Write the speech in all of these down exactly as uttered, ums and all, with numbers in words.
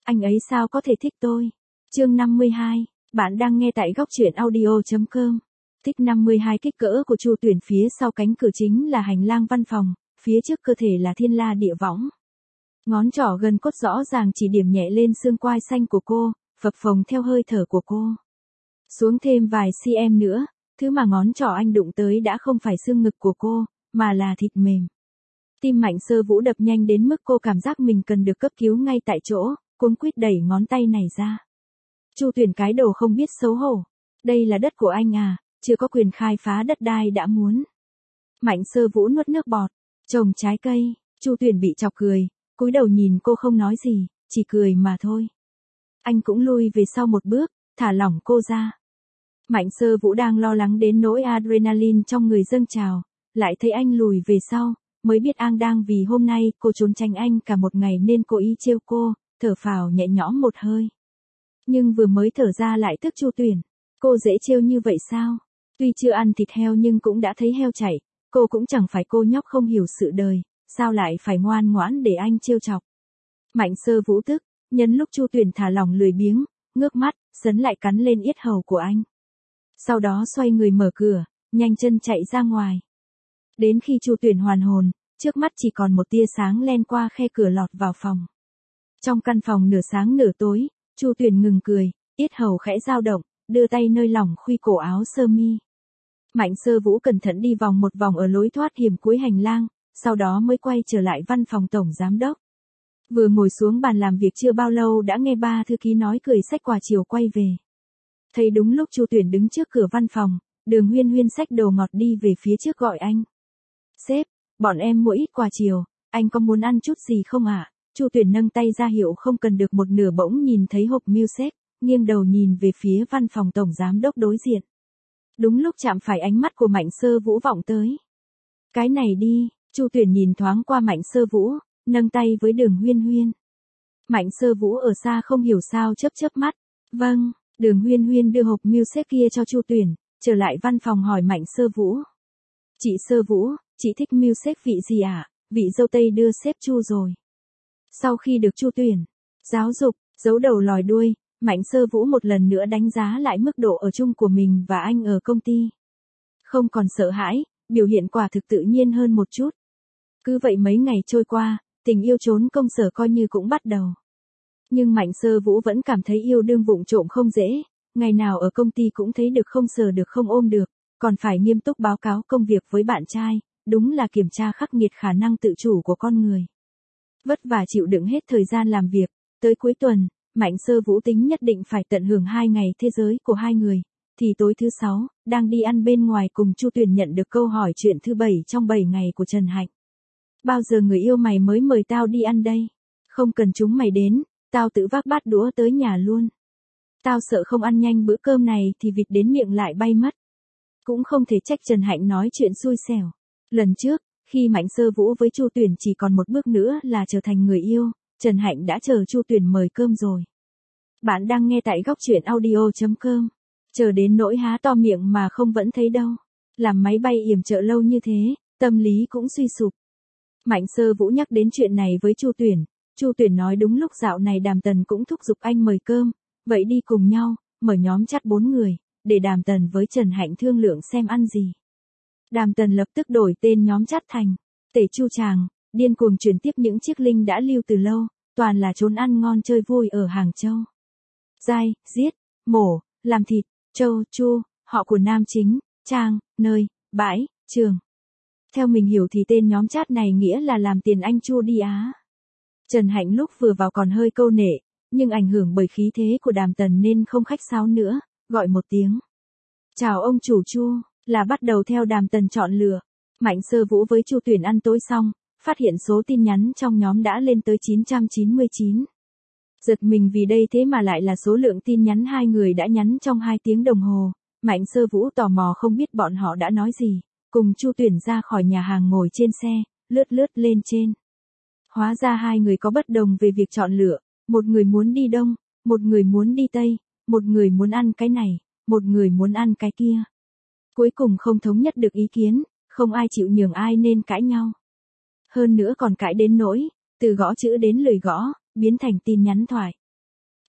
Anh ấy sao có thể thích tôi? Chương năm mươi hai, bạn đang nghe tại góc truyện audio chấm com. Tích năm mươi hai kích cỡ của Chu Tuyển phía sau cánh cửa chính là hành lang văn phòng, phía trước cơ thể là thiên la địa võng. Ngón trỏ gần cốt rõ ràng chỉ điểm nhẹ lên xương quai xanh của cô, phập phồng theo hơi thở của cô. Xuống thêm vài cm nữa, thứ mà ngón trỏ anh đụng tới đã không phải xương ngực của cô, mà là thịt mềm. Tim Mạnh Sơ Vũ đập nhanh đến mức cô cảm giác mình cần được cấp cứu ngay tại chỗ, cuống quýt đẩy ngón tay này ra. Chu Tuyển cái đồ không biết xấu hổ. Đây là đất của anh à, chưa có quyền khai phá đất đai đã muốn. Mạnh Sơ Vũ nuốt nước bọt, trồng trái cây, Chu Tuyển bị chọc cười, cúi đầu nhìn cô không nói gì, chỉ cười mà thôi. Anh cũng lui về sau một bước, thả lỏng cô ra. Mạnh Sơ Vũ đang lo lắng đến nỗi adrenaline trong người dâng trào, lại thấy anh lùi về sau, mới biết An đang vì hôm nay cô trốn tránh anh cả một ngày nên cố ý trêu cô, thở phào nhẹ nhõm một hơi. Nhưng vừa mới thở ra lại tức Chu Tuyển, cô dễ trêu như vậy sao? Tuy chưa ăn thịt heo nhưng cũng đã thấy heo chạy, cô cũng chẳng phải cô nhóc không hiểu sự đời, sao lại phải ngoan ngoãn để anh trêu chọc. Mạnh Sơ Vũ tức, nhân lúc Chu Tuyển thả lỏng lười biếng, ngước mắt, sấn lại cắn lên yết hầu của anh. Sau đó xoay người mở cửa, nhanh chân chạy ra ngoài. Đến khi Chu Tuyển hoàn hồn, trước mắt chỉ còn một tia sáng len qua khe cửa lọt vào phòng. Trong căn phòng nửa sáng nửa tối, Chu Tuyển ngừng cười, yết hầu khẽ dao động, đưa tay nơi lỏng khuy cổ áo sơ mi. Mạnh Sơ Vũ cẩn thận đi vòng một vòng ở lối thoát hiểm cuối hành lang, sau đó mới quay trở lại văn phòng tổng giám đốc. Vừa ngồi xuống bàn làm việc chưa bao lâu đã nghe ba thư ký nói cười xách quà chiều quay về. Thấy đúng lúc Chu Tuyển đứng trước cửa văn phòng, Đường Huyên Huyên xách đồ ngọt đi về phía trước gọi anh. Sếp, bọn em mua ít quà chiều, anh có muốn ăn chút gì không ạ? À? Chu Tuyển nâng tay ra hiệu không cần được một nửa bỗng nhìn thấy hộp milkshake, nghiêng đầu nhìn về phía văn phòng tổng giám đốc đối diện. Đúng lúc chạm phải ánh mắt của Mạnh Sơ Vũ vọng tới. Cái này đi, Chu Tuyển nhìn thoáng qua Mạnh Sơ Vũ, nâng tay với Đường Huyên Huyên. Mạnh Sơ Vũ ở xa không hiểu sao chớp chớp mắt. Vâng, Đường Huyên Huyên đưa hộp milkshake kia cho Chu Tuyển, trở lại văn phòng hỏi Mạnh Sơ Vũ. Chị Sơ Vũ, chị thích milkshake vị gì ạ? À? Vị dâu tây đưa sếp Chu rồi. Sau khi được Chu Tuyển giáo dục, giấu đầu lòi đuôi, Mạnh Sơ Vũ một lần nữa đánh giá lại mức độ ở chung của mình và anh ở công ty. Không còn sợ hãi, biểu hiện quả thực tự nhiên hơn một chút. Cứ vậy mấy ngày trôi qua, tình yêu trốn công sở coi như cũng bắt đầu. Nhưng Mạnh Sơ Vũ vẫn cảm thấy yêu đương vụng trộm không dễ, ngày nào ở công ty cũng thấy được không sờ được không ôm được, còn phải nghiêm túc báo cáo công việc với bạn trai, đúng là kiểm tra khắc nghiệt khả năng tự chủ của con người. Vất vả chịu đựng hết thời gian làm việc, tới cuối tuần, Mạnh Sơ Vũ tính nhất định phải tận hưởng hai ngày thế giới của hai người, thì tối thứ sáu, đang đi ăn bên ngoài cùng Chu Tuyển nhận được câu hỏi chuyện thứ bảy trong bảy ngày của Trần Hạnh. Bao giờ người yêu mày mới mời tao đi ăn đây? Không cần chúng mày đến, tao tự vác bát đũa tới nhà luôn. Tao sợ không ăn nhanh bữa cơm này thì vịt đến miệng lại bay mất. Cũng không thể trách Trần Hạnh nói chuyện xui xẻo. Lần trước, khi Mạnh Sơ Vũ với Chu Tuyển chỉ còn một bước nữa là trở thành người yêu, Trần Hạnh đã chờ Chu Tuyển mời cơm rồi. Bạn đang nghe tại góc truyện audio chấm com. Chờ đến nỗi há to miệng mà không vẫn thấy đâu. Làm máy bay yểm trợ lâu như thế, tâm lý cũng suy sụp. Mạnh Sơ Vũ nhắc đến chuyện này với Chu Tuyển. Chu Tuyển nói đúng lúc dạo này Đàm Tần cũng thúc giục anh mời cơm, vậy đi cùng nhau, mở nhóm chat bốn người, để Đàm Tần với Trần Hạnh thương lượng xem ăn gì. Đàm Tần lập tức đổi tên nhóm chat thành Tể Chu Tràng, điên cuồng chuyển tiếp những chiếc link đã lưu từ lâu, toàn là trốn ăn ngon chơi vui ở Hàng Châu. Dai, giết, mổ, làm thịt, Châu, Chu, họ của nam chính, Trang, nơi, bãi, trường. Theo mình hiểu thì tên nhóm chat này nghĩa là làm tiền anh Chu đi á. Trần Hạnh lúc vừa vào còn hơi câu nệ, nhưng ảnh hưởng bởi khí thế của Đàm Tần nên không khách sáo nữa, gọi một tiếng. Chào ông chủ Chu, là bắt đầu theo Đàm Tần chọn lựa. Mạnh Sơ Vũ với Chu Tuyển ăn tối xong, phát hiện số tin nhắn trong nhóm đã lên tới chín trăm chín mươi chín. Giật mình vì đây thế mà lại là số lượng tin nhắn hai người đã nhắn trong hai tiếng đồng hồ. Mạnh Sơ Vũ tò mò không biết bọn họ đã nói gì, cùng Chu Tuyển ra khỏi nhà hàng ngồi trên xe, lướt lướt lên trên. Hóa ra hai người có bất đồng về việc chọn lựa, một người muốn đi đông, một người muốn đi tây, một người muốn ăn cái này, một người muốn ăn cái kia. Cuối cùng không thống nhất được ý kiến, không ai chịu nhường ai nên cãi nhau. Hơn nữa còn cãi đến nỗi, từ gõ chữ đến lười gõ, biến thành tin nhắn thoại.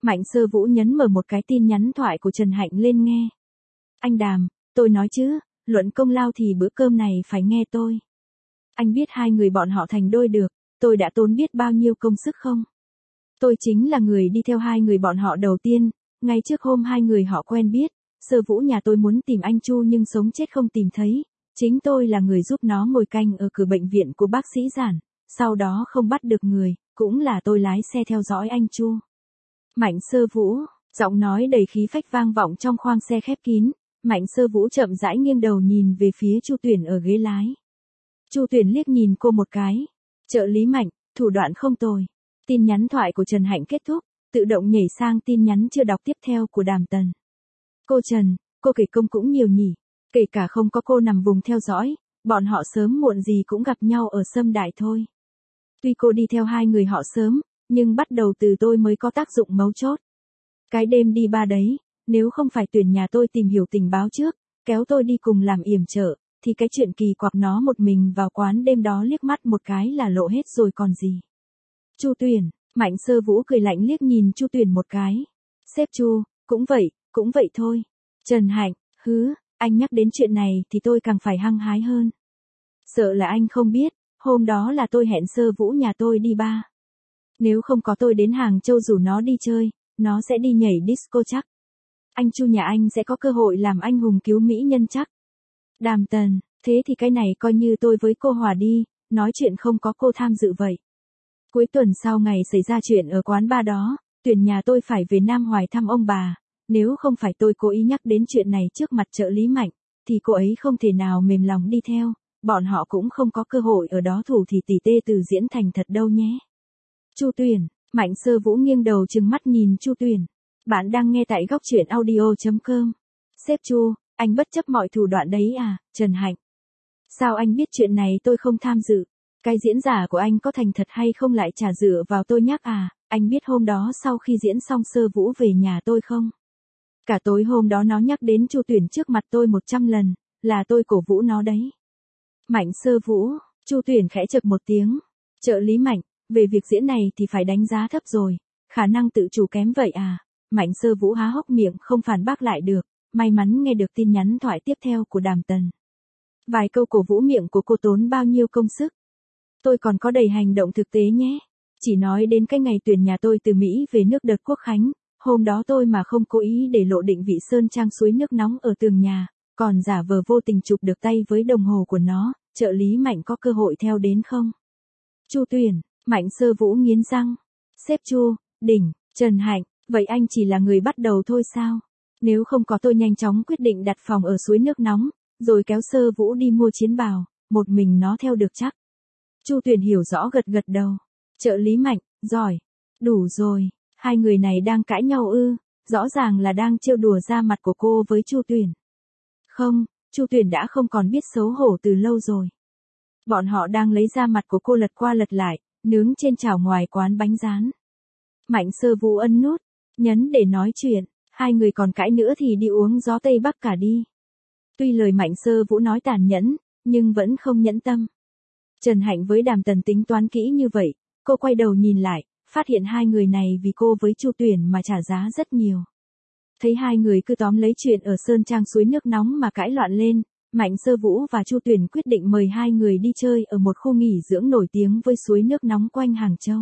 Mạnh Sơ Vũ nhấn mở một cái tin nhắn thoại của Trần Hạnh lên nghe. Anh Đàm, tôi nói chứ, luận công lao thì bữa cơm này phải nghe tôi. Anh biết hai người bọn họ thành đôi được, tôi đã tốn biết bao nhiêu công sức không? Tôi chính là người đi theo hai người bọn họ đầu tiên, ngay trước hôm hai người họ quen biết, Sơ Vũ nhà tôi muốn tìm anh Chu nhưng sống chết không tìm thấy, chính tôi là người giúp nó ngồi canh ở cửa bệnh viện của bác sĩ Giản, sau đó không bắt được người, cũng là tôi lái xe theo dõi anh Chu. Mạnh Sơ Vũ, giọng nói đầy khí phách vang vọng trong khoang xe khép kín, Mạnh Sơ Vũ chậm rãi nghiêng đầu nhìn về phía Chu Tuyển ở ghế lái. Chu Tuyển liếc nhìn cô một cái, trợ lý Mạnh, thủ đoạn không tồi. Tin nhắn thoại của Trần Hạnh kết thúc, tự động nhảy sang tin nhắn chưa đọc tiếp theo của Đàm Tần. Cô Trần, cô kể công cũng nhiều nhỉ, kể cả không có cô nằm vùng theo dõi, bọn họ sớm muộn gì cũng gặp nhau ở Sâm Đại thôi. Tuy cô đi theo hai người họ sớm, nhưng bắt đầu từ tôi mới có tác dụng mấu chốt. Cái đêm đi ba đấy, nếu không phải Tuyển nhà tôi tìm hiểu tình báo trước, kéo tôi đi cùng làm yểm trợ, thì cái chuyện kỳ quặc nó một mình vào quán đêm đó liếc mắt một cái là lộ hết rồi còn gì. Chu Tuyển, Mạnh Sơ Vũ cười lạnh liếc nhìn Chu Tuyển một cái. Sếp Chu, cũng vậy, cũng vậy thôi. Trần Hạnh, hứ, anh nhắc đến chuyện này thì tôi càng phải hăng hái hơn. Sợ là anh không biết, hôm đó là tôi hẹn Sơ Vũ nhà tôi đi bar. Nếu không có tôi đến Hàng Châu rủ nó đi chơi, nó sẽ đi nhảy disco chắc. Anh Chu nhà anh sẽ có cơ hội làm anh hùng cứu mỹ nhân chắc. Đàm Tần, thế thì cái này coi như tôi với cô hòa đi, nói chuyện không có cô tham dự vậy. Cuối tuần sau ngày xảy ra chuyện ở quán bar đó, Tuyển nhà tôi phải về Nam Hoài thăm ông bà, nếu không phải tôi cố ý nhắc đến chuyện này trước mặt trợ lý Mạnh, thì cô ấy không thể nào mềm lòng đi theo, bọn họ cũng không có cơ hội ở đó thủ thì tỉ tê từ diễn thành thật đâu nhé. Chu Tuyển, Mạnh Sơ Vũ nghiêng đầu trừng mắt nhìn Chu Tuyển. Bạn đang nghe tại góc truyện audio chấm com. Sếp Chu, anh bất chấp mọi thủ đoạn đấy à, Trần Hạnh. Sao anh biết chuyện này tôi không tham dự? Cái diễn giả của anh có thành thật hay không lại trả dựa vào tôi nhắc à, anh biết hôm đó sau khi diễn xong Sơ Vũ về nhà tôi không? Cả tối hôm đó nó nhắc đến Chu Tuyển trước mặt tôi một trăm lần, là tôi cổ vũ nó đấy. Mạnh Sơ Vũ, Chu Tuyển khẽ chậc một tiếng. Trợ lý Mạnh, về việc diễn này thì phải đánh giá thấp rồi, khả năng tự chủ kém vậy à? Mạnh Sơ Vũ há hốc miệng không phản bác lại được, may mắn nghe được tin nhắn thoại tiếp theo của Đàm Tần. Vài câu cổ vũ miệng của cô tốn bao nhiêu công sức. Tôi còn có đầy hành động thực tế nhé. Chỉ nói đến cái ngày Tuyển nhà tôi từ Mỹ về nước đợt Quốc Khánh, hôm đó tôi mà không cố ý để lộ định vị sơn trang suối nước nóng ở tường nhà, còn giả vờ vô tình chụp được tay với đồng hồ của nó, trợ lý Mạnh có cơ hội theo đến không? Chu Tuyển, Mạnh Sơ Vũ nghiến răng. Sếp Chu, đỉnh, Trần Hạnh, vậy anh chỉ là người bắt đầu thôi sao? Nếu không có tôi nhanh chóng quyết định đặt phòng ở suối nước nóng, rồi kéo Sơ Vũ đi mua chiến bào, một mình nó theo được chắc. Chu Tuyển hiểu rõ gật gật đầu. Trợ lý Mạnh, giỏi. Đủ rồi, hai người này đang cãi nhau ư, rõ ràng là đang trêu đùa da mặt của cô với Chu Tuyển. Không, Chu Tuyển đã không còn biết xấu hổ từ lâu rồi. Bọn họ đang lấy da mặt của cô lật qua lật lại, nướng trên chảo ngoài quán bánh rán. Mạnh Sơ Vũ ấn nút, nhấn để nói chuyện, hai người còn cãi nữa thì đi uống gió Tây Bắc cả đi. Tuy lời Mạnh Sơ Vũ nói tàn nhẫn, nhưng vẫn không nhẫn tâm. Trần Hạnh với Đàm Tần tính toán kỹ như vậy, cô quay đầu nhìn lại, phát hiện hai người này vì cô với Chu Tuyển mà trả giá rất nhiều. Thấy hai người cứ tóm lấy chuyện ở Sơn Trang suối nước nóng mà cãi loạn lên, Mạnh Sơ Vũ và Chu Tuyển quyết định mời hai người đi chơi ở một khu nghỉ dưỡng nổi tiếng với suối nước nóng quanh Hàng Châu.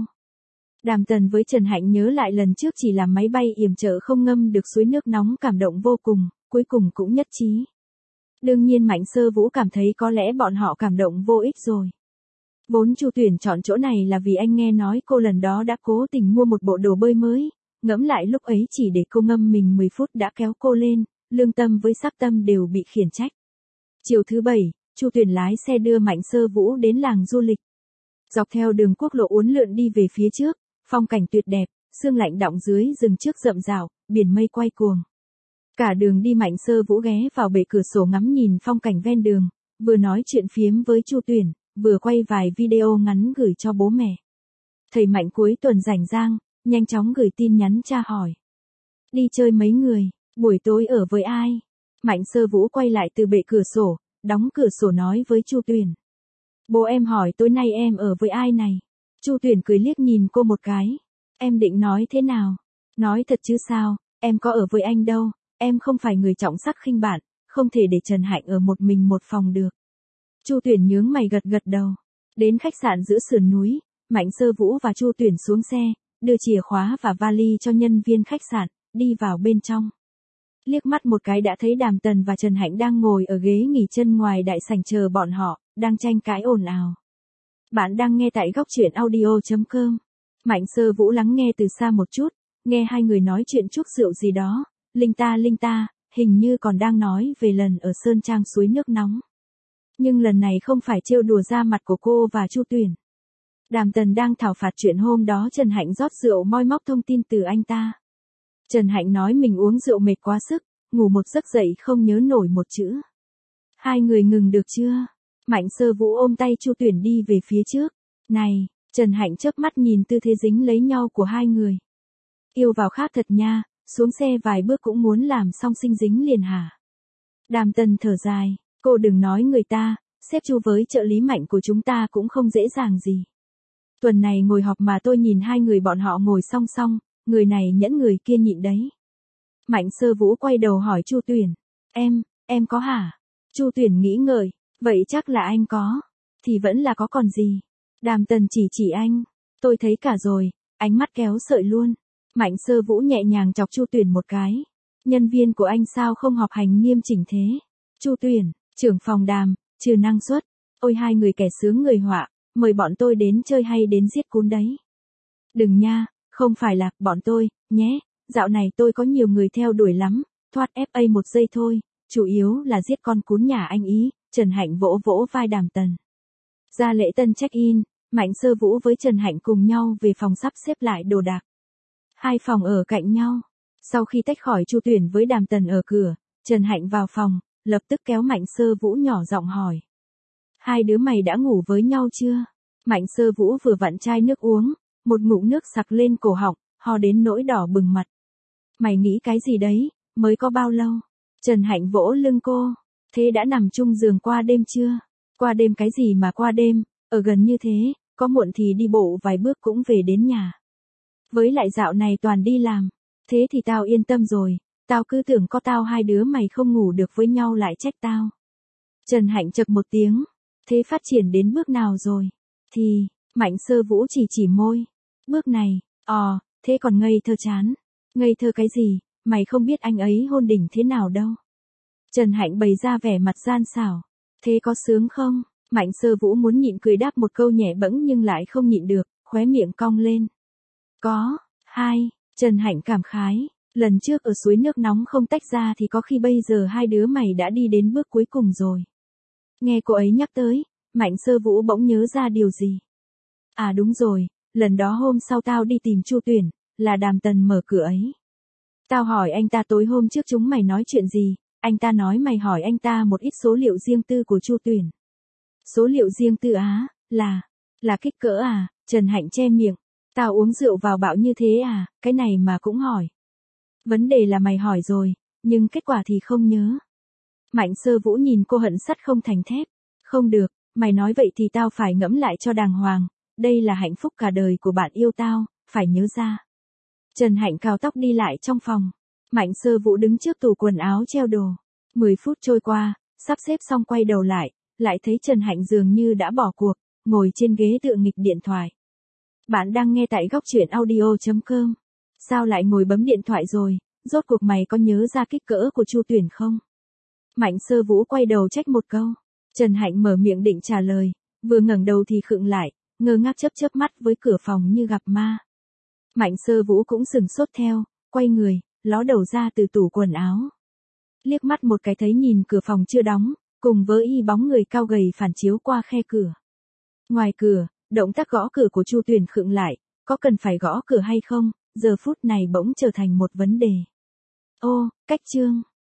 Đàm Tần với Trần Hạnh nhớ lại lần trước chỉ làm máy bay yểm trợ không ngâm được suối nước nóng cảm động vô cùng, cuối cùng cũng nhất trí. Đương nhiên Mạnh Sơ Vũ cảm thấy có lẽ bọn họ cảm động vô ích rồi. Vốn Chu Tuyển chọn chỗ này là vì anh nghe nói cô lần đó đã cố tình mua một bộ đồ bơi mới, ngẫm lại lúc ấy chỉ để cô ngâm mình mười phút đã kéo cô lên, lương tâm với sắc tâm đều bị khiển trách. Chiều thứ bảy, Chu Tuyển lái xe đưa Mạnh Sơ Vũ đến làng du lịch. Dọc theo đường quốc lộ uốn lượn đi về phía trước, phong cảnh tuyệt đẹp, sương lạnh đọng dưới rừng trước rậm rào, biển mây quay cuồng. Cả đường đi Mạnh Sơ Vũ ghé vào bệ cửa sổ ngắm nhìn phong cảnh ven đường, vừa nói chuyện phiếm với Chu Tuyển, vừa quay vài video ngắn gửi cho bố mẹ. Thầy Mạnh cuối tuần rảnh rang, nhanh chóng gửi tin nhắn tra hỏi. Đi chơi mấy người, buổi tối ở với ai? Mạnh Sơ Vũ quay lại từ bệ cửa sổ, đóng cửa sổ nói với Chu Tuyển. Bố em hỏi tối nay em ở với ai này? Chu Tuyển cười liếc nhìn cô một cái. Em định nói thế nào? Nói thật chứ sao, em có ở với anh đâu, em không phải người trọng sắc khinh bạn, không thể để Trần Hạnh ở một mình một phòng được. Chu Tuyển nhướng mày gật gật đầu. Đến khách sạn giữa sườn núi, Mạnh Sơ Vũ và Chu Tuyển xuống xe, đưa chìa khóa và vali cho nhân viên khách sạn, đi vào bên trong. Liếc mắt một cái đã thấy Đàm Tần và Trần Hạnh đang ngồi ở ghế nghỉ chân ngoài đại sảnh chờ bọn họ, đang tranh cãi ồn ào. Bạn đang nghe tại góc truyện audio chấm com. Mạnh Sơ Vũ lắng nghe từ xa một chút, nghe hai người nói chuyện chuốc rượu gì đó, linh ta linh ta, hình như còn đang nói về lần ở Sơn Trang suối nước nóng. Nhưng lần này không phải trêu đùa ra mặt của cô và Chu Tuyển. Đàm Tần đang thảo phạt chuyện hôm đó Trần Hạnh rót rượu moi móc thông tin từ anh ta. Trần Hạnh nói mình uống rượu mệt quá sức, ngủ một giấc dậy không nhớ nổi một chữ. Hai người ngừng được chưa? Mạnh Sơ Vũ ôm tay Chu Tuyển đi về phía trước. Này, Trần Hạnh chớp mắt nhìn tư thế dính lấy nhau của hai người. Yêu vào khác thật nha, xuống xe vài bước cũng muốn làm xong sinh dính liền hả? Đàm Tần thở dài, cô đừng nói người ta, sếp Chu với trợ lý Mạnh của chúng ta cũng không dễ dàng gì. Tuần này ngồi họp mà tôi nhìn hai người bọn họ ngồi song song, người này nhẫn người kia nhịn đấy. Mạnh Sơ Vũ quay đầu hỏi Chu Tuyển, em, em có hả? Chu Tuyển nghĩ ngợi, vậy chắc là anh có, thì vẫn là có còn gì. Đàm Tần chỉ chỉ anh, tôi thấy cả rồi, ánh mắt kéo sợi luôn. Mạnh Sơ Vũ nhẹ nhàng chọc Chu Tuyển một cái. Nhân viên của anh sao không họp hành nghiêm chỉnh thế? Chu Tuyển, trưởng phòng Đàm, trừ năng suất. Ôi hai người kẻ sướng người họa, mời bọn tôi đến chơi hay đến giết cún đấy? Đừng nha, không phải là bọn tôi, nhé, dạo này tôi có nhiều người theo đuổi lắm, thoát ép a một giây thôi, chủ yếu là giết con cún nhà anh ý. Trần Hạnh vỗ vỗ vai Đàm Tần. Ra lễ tân check-in, Mạnh Sơ Vũ với Trần Hạnh cùng nhau về phòng sắp xếp lại đồ đạc. Hai phòng ở cạnh nhau. Sau khi tách khỏi Chu Tuyển với Đàm Tần ở cửa, Trần Hạnh vào phòng, lập tức kéo Mạnh Sơ Vũ nhỏ giọng hỏi. Hai đứa mày đã ngủ với nhau chưa? Mạnh Sơ Vũ vừa vặn chai nước uống, một ngụm nước sặc lên cổ họng, ho đến nỗi đỏ bừng mặt. Mày nghĩ cái gì đấy, mới có bao lâu? Trần Hạnh vỗ lưng cô. Thế đã nằm chung giường qua đêm chưa? Qua đêm cái gì mà qua đêm, ở gần như thế, có muộn thì đi bộ vài bước cũng về đến nhà. Với lại dạo này toàn đi làm, thế thì tao yên tâm rồi, tao cứ tưởng có tao hai đứa mày không ngủ được với nhau lại trách tao. Trần Hạnh chậc một tiếng, thế phát triển đến bước nào rồi? Thì, Mạnh Sơ Vũ chỉ chỉ môi. Bước này, ờ, thế còn ngây thơ chán. Ngây thơ cái gì, mày không biết anh ấy hôn đỉnh thế nào đâu. Trần Hạnh bày ra vẻ mặt gian xảo. Thế có sướng không? Mạnh Sơ Vũ muốn nhịn cười đáp một câu nhẹ bẫng nhưng lại không nhịn được, khóe miệng cong lên. Có, hai, Trần Hạnh cảm khái, lần trước ở suối nước nóng không tách ra thì có khi bây giờ hai đứa mày đã đi đến bước cuối cùng rồi. Nghe cô ấy nhắc tới, Mạnh Sơ Vũ bỗng nhớ ra điều gì. À đúng rồi, lần đó hôm sau tao đi tìm Chu Tuyển, là Đàm Tần mở cửa ấy. Tao hỏi anh ta tối hôm trước chúng mày nói chuyện gì, anh ta nói mày hỏi anh ta một ít số liệu riêng tư của Chu Tuyển. Số liệu riêng tư á, là, là kích cỡ à? Trần Hạnh che miệng. Tao uống rượu vào bạo như thế à, cái này mà cũng hỏi. Vấn đề là mày hỏi rồi, nhưng kết quả thì không nhớ. Mạnh Sơ Vũ nhìn cô hận sắt không thành thép. Không được, mày nói vậy thì tao phải ngẫm lại cho đàng hoàng, đây là hạnh phúc cả đời của bạn yêu tao, phải nhớ ra. Trần Hạnh cào tóc đi lại trong phòng. Mạnh Sơ Vũ đứng trước tủ quần áo treo đồ. Mười phút trôi qua, sắp xếp xong quay đầu lại, lại thấy Trần Hạnh dường như đã bỏ cuộc, ngồi trên ghế tựa nghịch điện thoại. Bạn đang nghe tại góc truyện audio chấm com. Sao lại ngồi bấm điện thoại rồi, rốt cuộc mày có nhớ ra kích cỡ của Chu Tuyển không? Mạnh Sơ Vũ quay đầu trách một câu. Trần Hạnh mở miệng định trả lời, vừa ngẩng đầu thì khựng lại, ngơ ngác chớp chớp mắt với cửa phòng như gặp ma. Mạnh Sơ Vũ cũng sừng sốt theo, quay người, ló đầu ra từ tủ quần áo. Liếc mắt một cái thấy nhìn cửa phòng chưa đóng, cùng với y bóng người cao gầy phản chiếu qua khe cửa. Ngoài cửa, động tác gõ cửa của Chu Tuyển khựng lại, có cần phải gõ cửa hay không, giờ phút này bỗng trở thành một vấn đề. Ô, cách chương.